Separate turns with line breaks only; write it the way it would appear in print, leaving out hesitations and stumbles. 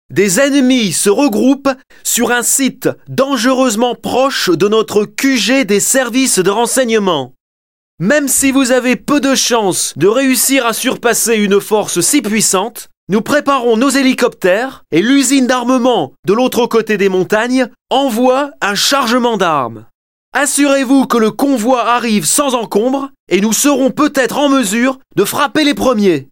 des ennemis se regroupent sur un site dangereusement proche de notre QG des services de renseignement. Même si vous avez peu de chances de réussir à surpasser une force si puissante, nous préparons nos hélicoptères et l'usine d'armement de l'autre côté des montagnes envoie un chargement d'armes. Assurez-vous que le convoi arrive sans encombre et nous serons peut-être en mesure de frapper les premiers.